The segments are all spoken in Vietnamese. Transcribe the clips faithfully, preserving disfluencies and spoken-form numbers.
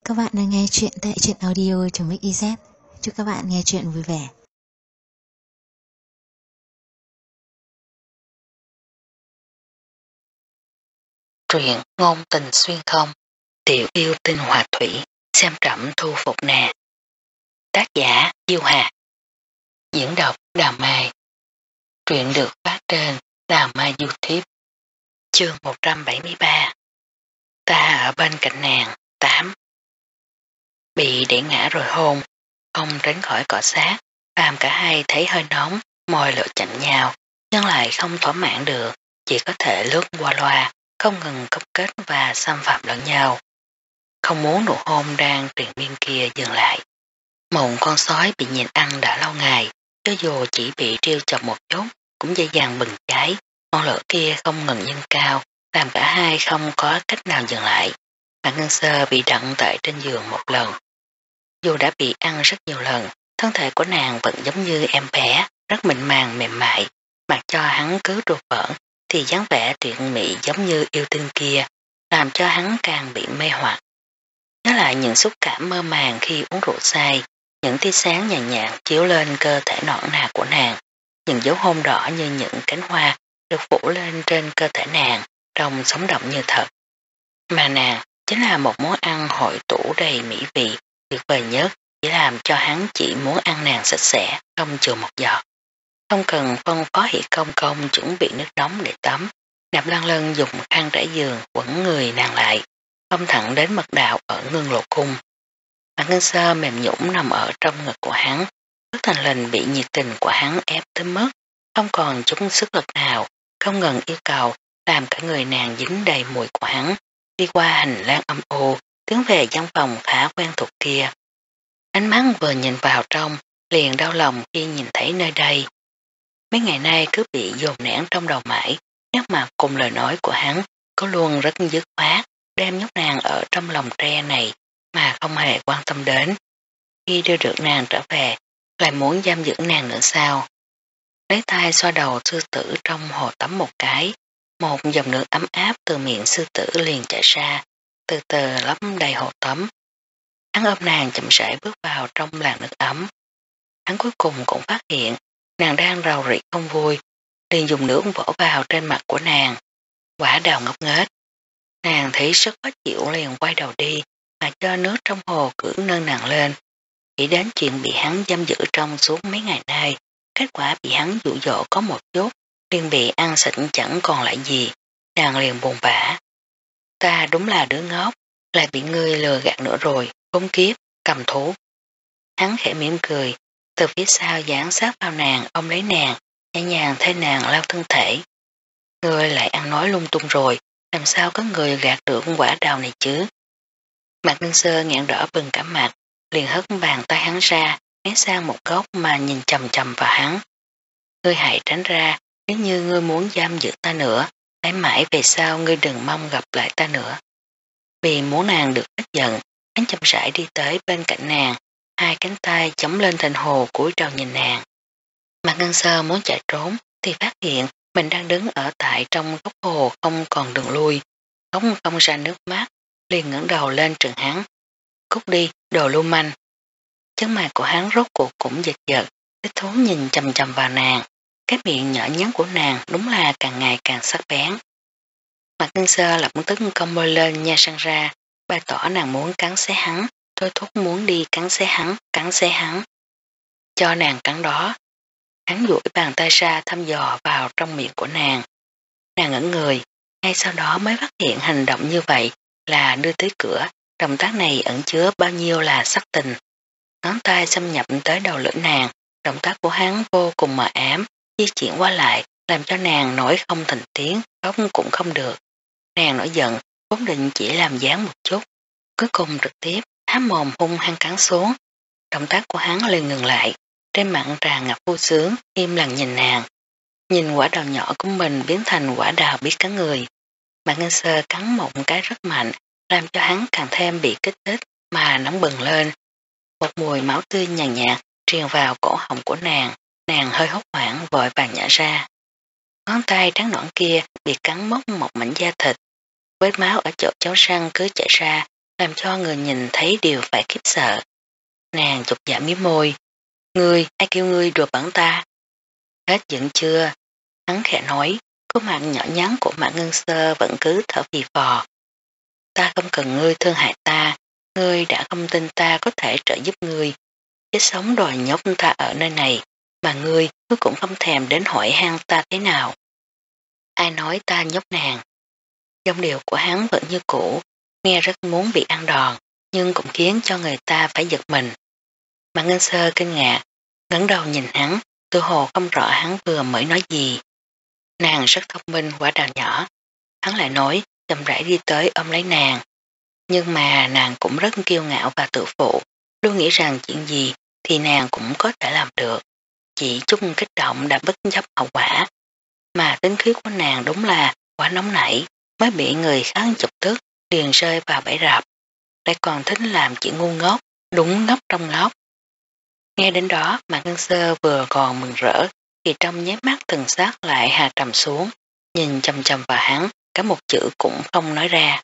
các bạn đang nghe chuyện tại truyện audio.mix.iz. Chúc các bạn nghe chuyện vui vẻ. Truyện ngôn tình xuyên không, tiểu yêu tinh hòa thủy, xem trẫm thu phục nè. Tác giả Diêu Hà. Diễn đọc Đào Mai. Truyện được phát trên Đào Mai YouTube. Chương một trăm bảy mươi ba. Ta ở bên cạnh nàng. Tám. Bị đẩy ngã rồi hôn, không tránh khỏi cọ sát, làm cả hai thấy hơi nóng, môi lửa chạm nhau, nhưng lại không thỏa mãn được, chỉ có thể lướt qua loa, không ngừng cấu kết và xâm phạm lẫn nhau. Không muốn nụ hôn đang truyền miên kia dừng lại. Mộng con sói bị nhìn ăn đã lâu ngày, cho dù chỉ bị trêu chọc một chút, cũng dễ dàng bừng cháy, ngọn lửa kia không ngừng dâng cao, làm cả hai không có cách nào dừng lại. Mạc Ngân Sơ bị đặn tại trên giường một lần. Dù đã bị ăn rất nhiều lần, thân thể của nàng vẫn giống như em bé, rất mịn màng mềm mại, mặc cho hắn cứ đùa bỡn thì dáng vẻ tuyệt mỹ giống như yêu tinh kia, làm cho hắn càng bị mê hoặc. Nhớ lại những xúc cảm mơ màng khi uống rượu say, những tia sáng nhàn nhạt chiếu lên cơ thể nõn nà của nàng, những dấu hôn đỏ như những cánh hoa được phủ lên trên cơ thể nàng, trông sống động như thật. Mà nàng chính là một món ăn hội tủ đầy mỹ vị, tuyệt vời nhất, chỉ làm cho hắn chỉ muốn ăn nàng sạch sẽ, không chừa một giọt. Không cần phân phó Hỷ Công Công chuẩn bị nước nóng để tắm, Nạp Lan Lân dùng khăn trải giường quấn người nàng lại, không thẳng đến mật đạo ở ngưng lộ cung. Mạc Ngân Sơ mềm nhũng nằm ở trong ngực của hắn, Tất Thành Lình bị nhiệt tình của hắn ép tới mức, không còn chút sức lực nào, không ngừng yêu cầu, làm cả người nàng dính đầy mùi của hắn, đi qua hành lang âm u, tiến về văn phòng khá quen thuộc kia. Ánh mắt vừa nhìn vào trong, liền đau lòng khi nhìn thấy nơi đây. Mấy ngày nay cứ bị dồn nén trong đầu mãi, nét mặt cùng lời nói của hắn có luôn rất dứt khoát, đem nhốt nàng ở trong lòng tre này mà không hề quan tâm đến. Khi đưa được nàng trở về, lại muốn giam giữ nàng nữa sao? Lấy tay xoa đầu sư tử trong hồ tắm một cái, một dòng nước ấm áp từ miệng sư tử liền chảy ra, từ từ lấp đầy hồ tắm. Hắn ôm nàng chậm rãi bước vào trong làn nước ấm. Hắn cuối cùng cũng phát hiện nàng đang rầu rĩ không vui, liền dùng nước vỗ vào trên mặt của nàng. Quả đào ngốc nghếch. Nàng thấy rất khó chịu liền quay đầu đi, mà cho nước trong hồ cưỡng nâng nàng lên. Nghĩ đến chuyện bị hắn giam giữ trong suốt mấy ngày nay, kết quả bị hắn dụ dỗ có một chút, liền bị ăn sạch chẳng còn lại gì, nàng liền buồn bã. Ta đúng là đứa ngốc, lại bị ngươi lừa gạt nữa rồi, khốn kiếp, cầm thú. Hắn khẽ mỉm cười, từ phía sau dán sát vào nàng, ôm lấy nàng, nhẹ nhàng thay nàng lau thân thể. Ngươi lại ăn nói lung tung rồi, làm sao có người gạt được quả đào này chứ? Mạc Ngân Sơ nghẹn đỏ bừng cả mặt, liền hất bàn tay hắn ra, né sang một góc mà nhìn chầm chầm vào hắn. Ngươi hãy tránh ra, nếu như ngươi muốn giam giữ ta nữa, mãi mãi về sau ngươi đừng mong gặp lại ta nữa. Vì muốn nàng được ít giận, hắn chậm rãi đi tới bên cạnh nàng, hai cánh tay chống lên thành hồ cúi đầu nhìn nàng. Mạc Ngân Sơ muốn chạy trốn thì phát hiện mình đang đứng ở tại trong góc hồ không còn đường lui, không không ra nước mắt, liền ngẩng đầu lên trừng hắn. Cút đi, đồ lưu manh. Chân mày của hắn rốt cuộc cũng giật giật, thích thú nhìn chầm chầm vào nàng, cái miệng nhỏ nhắn của nàng đúng là càng ngày càng sắc bén. Mạc Ngân Sơ lập tức cong môi lên nha răng ra, bày tỏ nàng muốn cắn xé hắn, thôi thúc muốn đi cắn xé hắn, cắn xé hắn. Cho nàng cắn đó. Hắn duỗi bàn tay ra thăm dò vào trong miệng của nàng. Nàng ngẩn người, ngay sau đó mới phát hiện hành động như vậy là đưa tới cửa, động tác này ẩn chứa bao nhiêu là sắc tình. Ngón tay xâm nhập tới đầu lưỡi nàng, động tác của hắn vô cùng mờ ám, di chuyển qua lại, làm cho nàng nổi không thành tiếng, khóc cũng không được. Nàng nổi giận, vốn định chỉ làm dáng một chút, cuối cùng trực tiếp há mồm hung hăng cắn xuống. Động tác của hắn liền ngừng lại, trên mặt tràn ngập vui sướng, im lặng nhìn nàng. Nhìn quả đào nhỏ của mình biến thành quả đào biết cắn người. Mạc Ngân Sơ cắn một cái rất mạnh, làm cho hắn càng thêm bị kích thích mà nóng bừng lên. Một mùi máu tươi nhàn nhạt, nhạt truyền vào cổ họng của nàng, nàng hơi hốt hoảng vội vàng nhả ra. Ngón tay trắng nõn kia bị cắn móc một mảnh da thịt, vết máu ở chỗ cháo răng cứ chảy ra, làm cho người nhìn thấy đều phải khiếp sợ. Nàng chột dạ mí môi. Ngươi, ai kêu ngươi đùa bẩn ta? Hết giận chưa? Hắn khẽ nói, khuôn mặt nhỏ nhắn của Mạc Ngân Sơ vẫn cứ thở phì phò. Ta không cần ngươi thương hại ta, ngươi đã không tin ta có thể trợ giúp ngươi. Chết sống đòi nhốt ta ở nơi này, mà ngươi, ngươi cũng không thèm đến hỏi han ta thế nào. Ai nói ta nhốt nàng? Dòng điệu của hắn vẫn như cũ, nghe rất muốn bị ăn đòn, nhưng cũng khiến cho người ta phải giật mình. Mạc Ngân Sơ kinh ngạc, ngẩng đầu nhìn hắn, tự hồ không rõ hắn vừa mới nói gì. Nàng rất thông minh quả đào nhỏ. Hắn lại nói, chậm rãi đi tới ôm lấy nàng. Nhưng mà nàng cũng rất kiêu ngạo và tự phụ, luôn nghĩ rằng chuyện gì thì nàng cũng có thể làm được. Chỉ chút kích động đã bất chấp hậu quả. Mà tính khí của nàng đúng là quá nóng nảy, mới bị người khác chụp tức, liền rơi vào bẫy rạp. Lại còn thích làm chuyện ngu ngốc, đúng ngốc trong ngốc. Nghe đến đó Mạc Ngân Sơ vừa còn mừng rỡ, thì trong nháy mắt thần sắc lại hà trầm xuống, nhìn chầm chầm vào hắn, cả một chữ cũng không nói ra.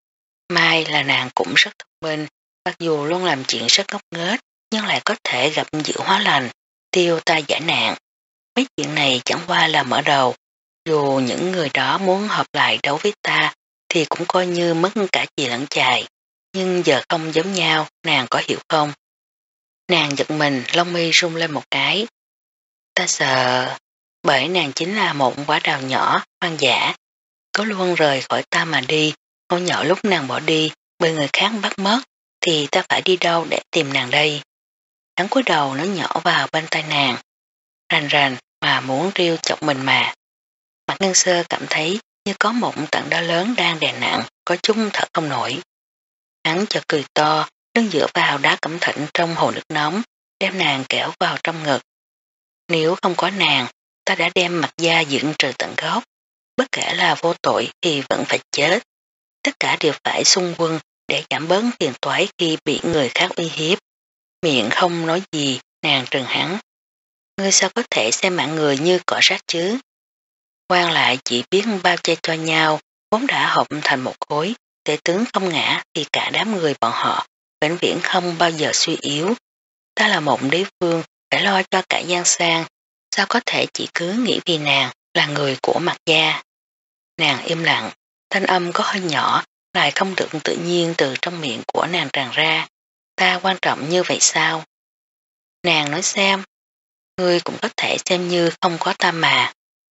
Mai là nàng cũng rất thông minh, mặc dù luôn làm chuyện rất ngốc nghếch, nhưng lại có thể gặp dự hóa lành, tiêu ta giải nạn. Mấy chuyện này chẳng qua là mở đầu, dù những người đó muốn hợp lại đấu với ta, thì cũng coi như mất cả chì lẫn chài, nhưng giờ không giống nhau, nàng có hiểu không? Nàng giật mình, lông mi rung lên một cái. Ta sợ, bởi nàng chính là một quả đào nhỏ, hoang dã. Có luôn rời khỏi ta mà đi, ngôi nhỏ lúc nàng bỏ đi, bị người khác bắt mất, thì ta phải đi đâu để tìm nàng đây? Hắn cúi đầu nói nhỏ vào bên tai nàng. Rành rành mà muốn riêu chọc mình mà. Mạc Ngân Sơ cảm thấy như có một tảng đá lớn đang đè nặng, có chút thở không nổi. Hắn chợt cười to, đứng dựa vào đá cẩm thịnh trong hồ nước nóng, đem nàng kéo vào trong ngực. Nếu không có nàng, ta đã đem Mạc gia dựng trừ tận gốc. Bất kể là vô tội thì vẫn phải chết. Tất cả đều phải xung quân để giảm bớt phiền toái khi bị người khác uy hiếp. Miệng không nói gì, nàng trừng hắn. Ngươi sao có thể xem mạng người như cỏ rác chứ? Quan lại chỉ biết bao che cho nhau, vốn đã hợp thành một khối, để tướng không ngã thì cả đám người bọn họ vĩnh viễn không bao giờ suy yếu. Ta là một đế vương, phải lo cho cả Giang Sang, sao có thể chỉ cứ nghĩ vì nàng là người của Mạc gia? Nàng im lặng, thanh âm có hơi nhỏ, lại không được tự nhiên từ trong miệng của nàng tràn ra. Ta quan trọng như vậy sao? Nàng nói xem, ngươi cũng có thể xem như không có ta mà.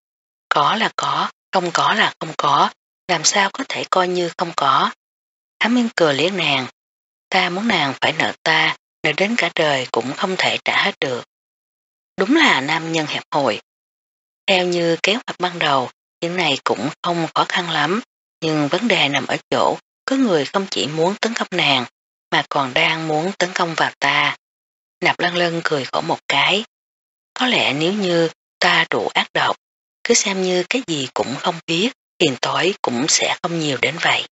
Có là có, không có là không có, làm sao có thể coi như không có. Hắn miên cười liếc nàng, ta muốn nàng phải nợ ta, nợ đến cả đời cũng không thể trả hết được. Đúng là nam nhân hẹp hòi. Theo như kế hoạch ban đầu, chuyện này cũng không khó khăn lắm, nhưng vấn đề nằm ở chỗ, có người không chỉ muốn tấn công nàng, mà còn đang muốn tấn công vào ta. Nạp Lân Lân cười khổ một cái. Có lẽ nếu như ta đủ ác độc, cứ xem như cái gì cũng không biết, phiền toái cũng sẽ không nhiều đến vậy.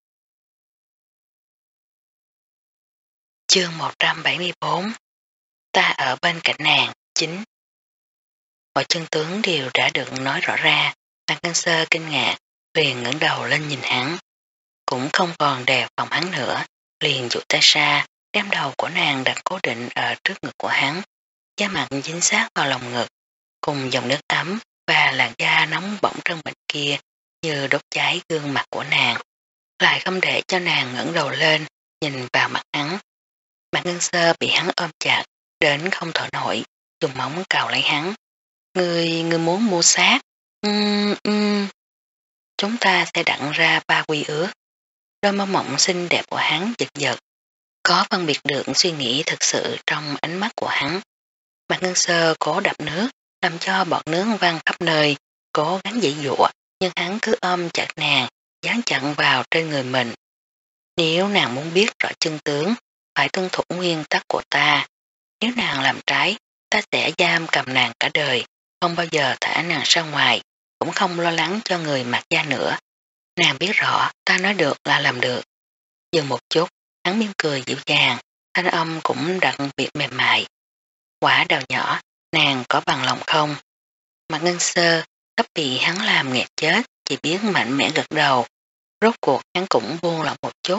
Chương một trăm bảy mươi bốn. Ta ở bên cạnh nàng, chính. Mọi chân tướng đều đã được nói rõ ra, Mạc Ngân Sơ kinh ngạc, liền ngẩng đầu lên nhìn hắn. Cũng không còn đè phòng hắn nữa, liền dụ tay ra, đem đầu của nàng đặt cố định ở trước ngực của hắn, da mặt dính sát vào lòng ngực, cùng dòng nước ấm và làn da nóng bỏng trơn bệnh kia như đốt cháy gương mặt của nàng, lại không để cho nàng ngẩng đầu lên, nhìn vào mặt hắn. Mạc Ngân Sơ bị hắn ôm chặt, đến không thở nổi, dùng móng cào lấy hắn. Ngươi, ngươi muốn mua xác? Ừm, ừm. Chúng ta sẽ đặng ra ba quy ước. Đôi mong mộng xinh đẹp của hắn giật giật. Có phân biệt được suy nghĩ thực sự trong ánh mắt của hắn. Mạc Ngân Sơ cố đập nước, làm cho bọt nước văng khắp nơi, cố gắng dãy dụa, nhưng hắn cứ ôm chặt nàng, dán chặn vào trên người mình. Nếu nàng muốn biết rõ chân tướng, phải tuân thủ nguyên tắc của ta. Nếu nàng làm trái, ta sẽ giam cầm nàng cả đời, không bao giờ thả nàng ra ngoài, cũng không lo lắng cho người Mạc gia nữa. Nàng biết rõ, ta nói được là làm được. Dừng một chút, hắn mỉm cười dịu dàng, thanh âm cũng đặc biệt mềm mại. Quả đào nhỏ, nàng có bằng lòng không? Mạc Ngân Sơ, sắp bị hắn làm nghẹt chết, chỉ biết mạnh mẽ gật đầu. Rốt cuộc hắn cũng buông lòng một chút,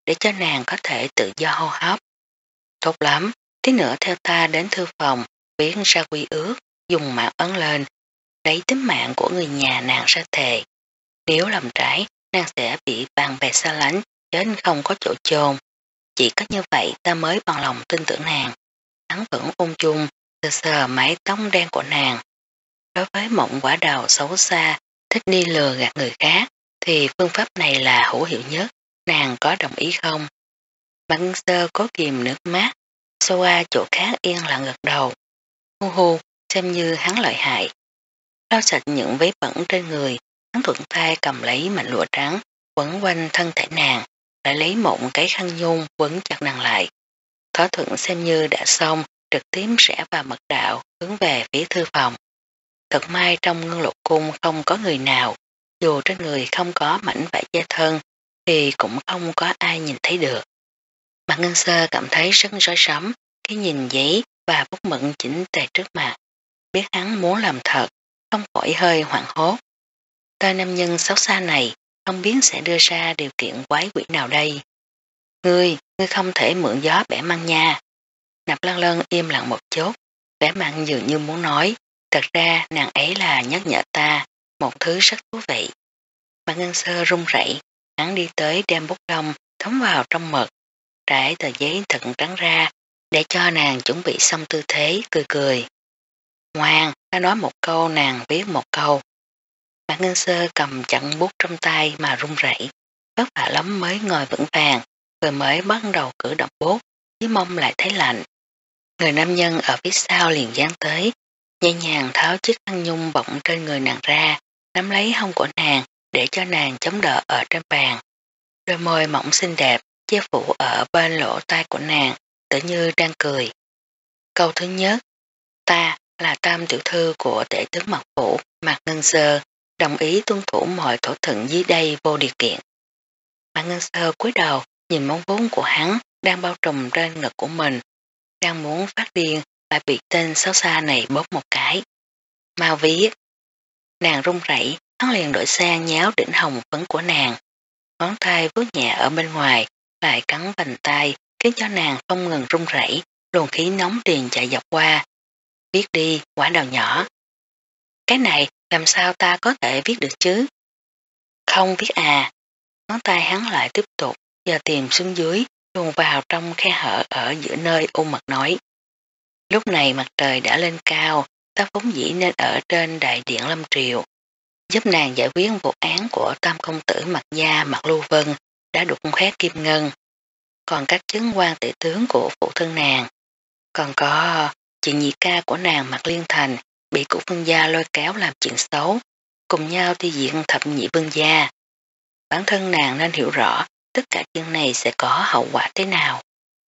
để cho nàng có thể tự do hô hấp. Tốt lắm, tí nữa theo ta đến thư phòng, viết ra quy ước, dùng mạo ấn lên, lấy tính mạng của người nhà nàng ra thề. Nếu làm trái, nàng sẽ bị bạn bè xa lánh, chết không có chỗ chôn. Chỉ có như vậy ta mới bằng lòng tin tưởng nàng. Hắn vẫn ung chung, sờ sờ mái tóc đen của nàng. Đối với mộng quả đầu xấu xa, thích đi lừa gạt người khác, thì phương pháp này là hữu hiệu nhất, nàng có đồng ý không? Mạc Ngân Sơ cố kìm nước mắt, xô qua chỗ khác yên lặng gật đầu. Hu hu, xem như hắn lợi hại. Lau sạch những vấy bẩn trên người, hắn thuận tay cầm lấy mảnh lụa trắng, quấn quanh thân thể nàng, lại lấy một cái khăn nhung quấn chặt nàng lại. Thỏa thuận xem như đã xong, trực tiếp rẽ vào mật đạo, hướng về phía thư phòng. Thật may trong ngân lục cung không có người nào, dù trên người không có mảnh vải che thân, thì cũng không có ai nhìn thấy được. Mạc Ngân Sơ cảm thấy rất rối rắm khi nhìn giấy và bút mực chỉnh tề trước mặt. Biết hắn muốn làm thật, không khỏi hơi hoảng hốt. Tên nam nhân xấu xa này không biết sẽ đưa ra điều kiện quái quỷ nào đây. Ngươi, ngươi không thể mượn gió bẻ măng nha. Nạp Lan Lân im lặng một chút, vẻ mặt dường như muốn nói, thật ra nàng ấy là nhắc nhở ta, một thứ rất thú vị. Mạc Ngân Sơ run rẩy, hắn đi tới đem bút lông thấm vào trong mực, trải tờ giấy thật trắng ra, để cho nàng chuẩn bị xong tư thế, cười cười. Ngoan, ta nói một câu nàng viết một câu. Mạc Ngân Sơ cầm chặn bút trong tay mà run rẩy, vất vả lắm mới ngồi vững vàng, rồi mới bắt đầu cử động bút, chỉ mong lại thấy lạnh. Người nam nhân ở phía sau liền dán tới, nhẹ nhàng tháo chiếc khăn nhung bọng trên người nàng ra, nắm lấy hông của nàng để cho nàng chống đỡ ở trên bàn. Đôi môi mỏng xinh đẹp che phủ ở bên lỗ tai của nàng, tự như đang cười. Câu thứ nhất, ta là tam tiểu thư của tể tướng Mạc Phủ, Mạc Ngân Sơ, đồng ý tuân thủ mọi thỏa thuận dưới đây vô điều kiện. Mạc Ngân Sơ cúi đầu nhìn móng vuốt của hắn đang bao trùm trên ngực của mình, đang muốn phát điên lại bị tên xấu xa này bóp một cái. Mau viết. Nàng run rẩy, hắn liền đổi sang nháo đỉnh hồng phấn của nàng. Ngón tay vuốt nhẹ ở bên ngoài, lại cắn vành tay, khiến cho nàng không ngừng run rẩy, luồng khí nóng liền chạy dọc qua. Viết đi, quả đào nhỏ. Cái này làm sao ta có thể viết được chứ? Không viết à. Ngón tay hắn lại tiếp tục, giờ tìm xuống dưới, luồn vào trong khe hở ở giữa nơi u mật nói. Lúc này mặt trời đã lên cao, ta vốn dĩ nên ở trên đại điện Lâm Triều, giúp nàng giải quyết vụ án của tam công tử Mạc Gia Mạc Lưu Vân đã đục khoét kim ngân. Còn các chứng quan tể tướng của phụ thân nàng. Còn có chị nhị ca của nàng Mạc Liên Thành bị cụ phân gia lôi kéo làm chuyện xấu, cùng nhau tiêu diệt thập nhị vương gia. Bản thân nàng nên hiểu rõ tất cả chuyện này sẽ có hậu quả thế nào.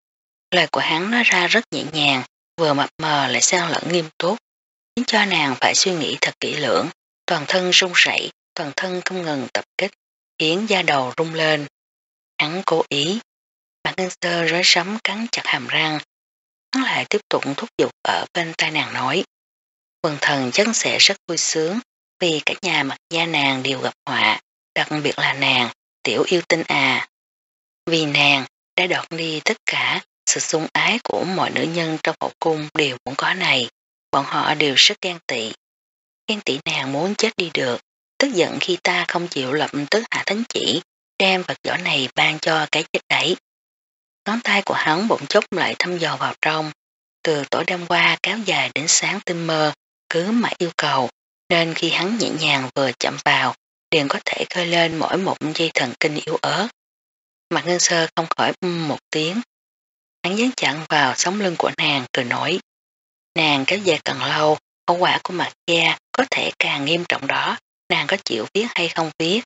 Lời của hắn nói ra rất nhẹ nhàng, vừa mập mờ lại xen lẫn nghiêm túc, khiến cho nàng phải suy nghĩ thật kỹ lưỡng, toàn thân run rẩy, toàn thân không ngừng tập kích, khiến da đầu rung lên. Hắn cố ý. Mạc Ngân Sơ rối rắm cắn chặt hàm răng. Hắn lại tiếp tục thúc giục ở bên tai nàng nói. Quần thần chắc sẽ rất vui sướng vì cả nhà Mạc Gia nàng đều gặp họa, đặc biệt là nàng, tiểu yêu tinh à. Vì nàng đã đoạt đi tất cả sự sủng ái của mọi nữ nhân trong hậu cung đều muốn có này. Bọn họ đều rất ghen tị. Ghen tị nàng muốn chết đi được, tức giận khi ta không chịu lập tức hạ thánh chỉ, đem vật vỏ này ban cho cái chết đấy. Ngón tay của hắn bỗng chốc lại thăm dò vào trong, từ tối đêm qua kéo dài đến sáng tinh mơ, cứ mãi yêu cầu, nên khi hắn nhẹ nhàng vừa chạm vào, liền có thể khơi lên mỗi một dây thần kinh yếu ớt. Mạc Ngân Sơ không khỏi um một tiếng. Hắn dán chặn vào sống lưng của nàng, cười nói. Nàng kéo dài càng lâu, hậu quả của Mạc Gia có thể càng nghiêm trọng đó, nàng có chịu viết hay không viết?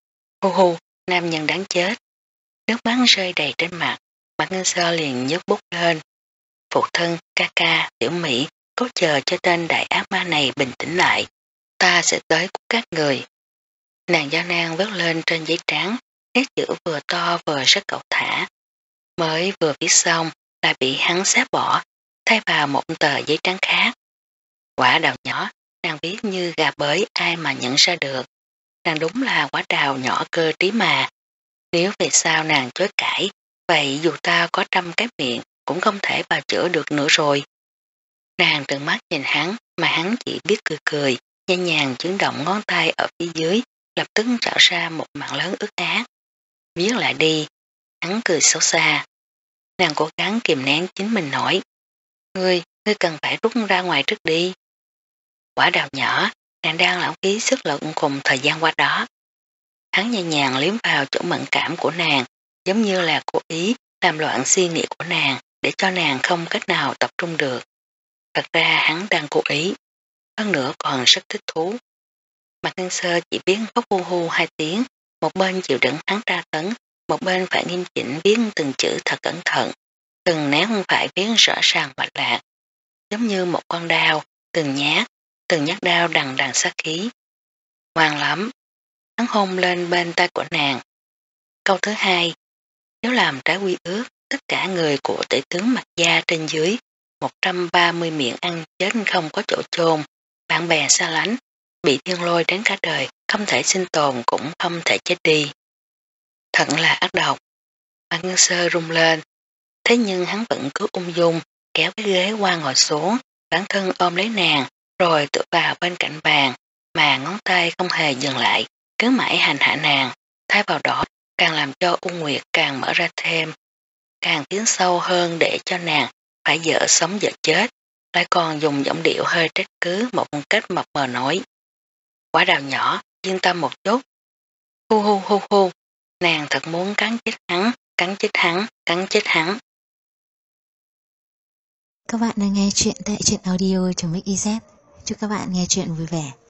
Hu hu, nam nhân đáng chết. Nước mắt rơi đầy trên mặt, Mạc Ngân Sơ liền nhấc bút lên. Phụ thân, ca ca, tiểu Mỹ, cố chờ cho tên đại ác ma này bình tĩnh lại. Ta sẽ tới của các người. Nàng giao nang vớt lên trên giấy trắng, nét chữ vừa to vừa rất cẩu thả. Mới vừa viết xong, lại bị hắn xé bỏ, thay vào một tờ giấy trắng khác. Quả đào nhỏ, nàng viết như gà bới ai mà nhận ra được. Nàng đúng là quả đào nhỏ cơ trí mà. Nếu về sau nàng chối cãi, vậy dù ta có trăm cái miệng cũng không thể bào chữa được nữa rồi. Nàng trừng mắt nhìn hắn mà hắn chỉ biết cười cười, nhẹ nhàng chuyển động ngón tay ở phía dưới, lập tức tạo ra một mạng lớn ướt át. Viết lại đi, hắn cười xấu xa. Nàng cố gắng kìm nén chính mình nổi. Ngươi, ngươi cần phải rút ra ngoài trước đi. Quả đào nhỏ, nàng đang lãng phí sức lực cùng thời gian qua đó. Hắn nhẹ nhàng liếm vào chỗ mẫn cảm của nàng, giống như là cố ý làm loạn suy nghĩ của nàng để cho nàng không cách nào tập trung được. Thật ra hắn đang cố ý, hơn nữa còn rất thích thú. Mạc Ngân Sơ chỉ biết khóc hu hu hai tiếng, một bên chịu đựng hắn tra tấn, một bên phải nghiêm chỉnh viết từng chữ thật cẩn thận, từng nét phải viết rõ ràng mạch lạc, giống như một con đao, từng nhát, từng nhát đao đằng đằng sát khí. Ngoan lắm, hắn hôn lên bên tay của nàng. Câu thứ hai, nếu làm trái quy ước, tất cả người của tể tướng Mạc gia trên dưới, một trăm ba mươi miệng ăn chết không có chỗ chôn, bạn bè xa lánh, bị thiên lôi đến cả đời, không thể sinh tồn cũng không thể chết đi. Thật là ác độc. Mạc Ngân Sơ rung lên, thế nhưng hắn vẫn cứ ung dung, kéo cái ghế qua ngồi xuống, bản thân ôm lấy nàng, rồi tựa vào bên cạnh bàn, mà ngón tay không hề dừng lại, cứ mãi hành hạ nàng, thay vào đó càng làm cho U Nguyệt càng mở ra thêm, càng tiến sâu hơn để cho nàng phải vợ sống vợ chết, lại còn dùng giọng điệu hơi trách cứ một cách mập mờ nói. Quả đào nhỏ, yên tâm một chút. Hu hu hu hu, nàng thật muốn cắn chết hắn, cắn chết hắn, cắn chết hắn. Các bạn đang nghe chuyện tại truyện audio.mixyz. Chúc các bạn nghe chuyện vui vẻ.